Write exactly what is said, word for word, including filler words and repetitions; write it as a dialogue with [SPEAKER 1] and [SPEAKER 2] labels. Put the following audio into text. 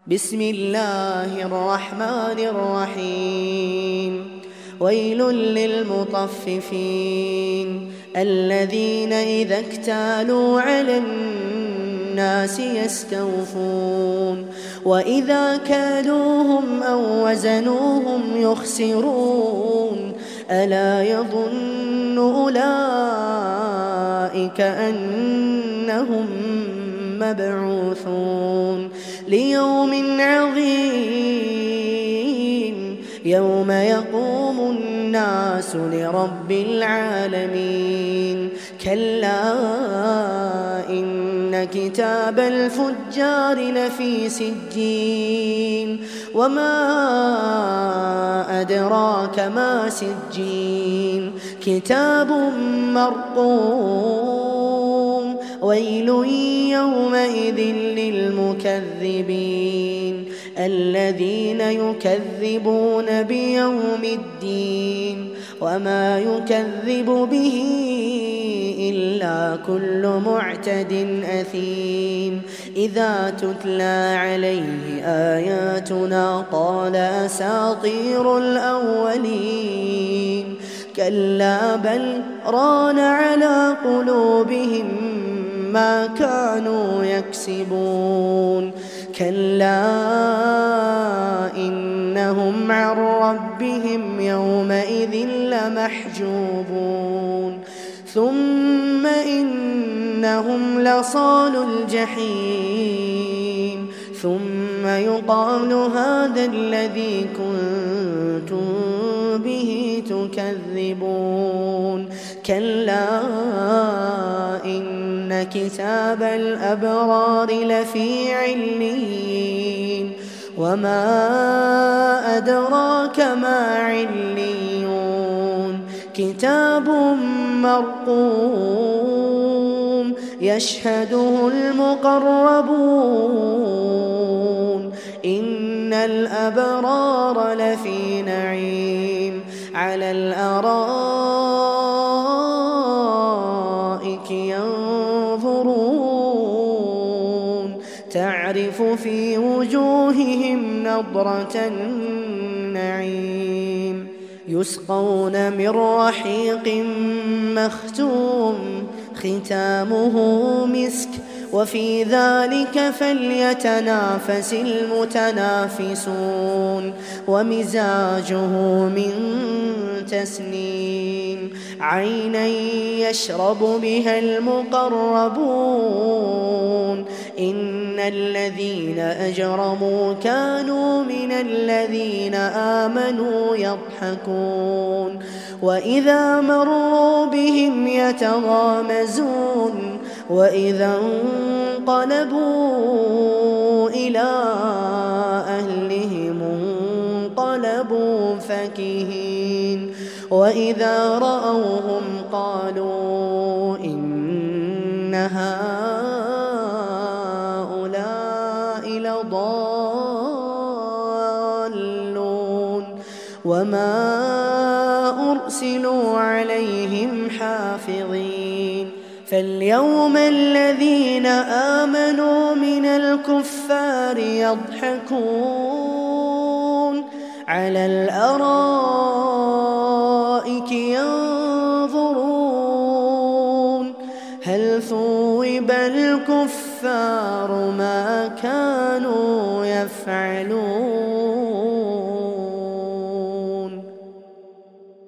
[SPEAKER 1] بسم الله الرحمن الرحيم ويل للمطففين الذين إذا اكتالوا على الناس يستوفون وإذا كالوهم أو وزنوهم يخسرون ألا يظن أولئك أنهم مبعوثون ليوم عظيم يوم يقوم الناس لرب العالمين كلا إن كتاب الفجار لفي سجين وما أدراك ما سجين كتاب مرقوم ويل يومئذ للمكذبين الذين يكذبون بيوم الدين وما يكذب به إلا كل معتد أثيم إذا تتلى عليه آياتنا قال أساطير الأولين كلا بل ران على قلوبهم ما كانوا يكسبون كلا إنهم عن ربهم يومئذ لمحجوبون ثم إنهم لصالوا الجحيم ثم يقال هذا الذي كنتم به تكذبون كلا إن كتاب الأبرار لفي عليين وما أدراك ما عليون كتاب مرقوم يشهده المقربون إن الأبرار لفي نعيم على الأرائك ينظرون تعرف في وجوههم نضرة النعيم يسقون من رحيق مختوم ختامه مسك وفي ذلك فليتنافس المتنافسون ومزاجه من تسنيم عينا يشرب بها المقربون إن الذين أجرموا كانوا من الذين آمنوا يضحكون وإذا مروا بهم يتغامزون وإذا انقلبوا إلى أهلهم انقلبوا فكهين وإذا رأوهم قالوا إن هؤلاء لضالون وما أرسلوا عليهم حافظين فاليوم الذين آمنوا من الكفار يضحكون على الأرائك ينظرون هل ثوب الكفار ما كانوا يفعلون.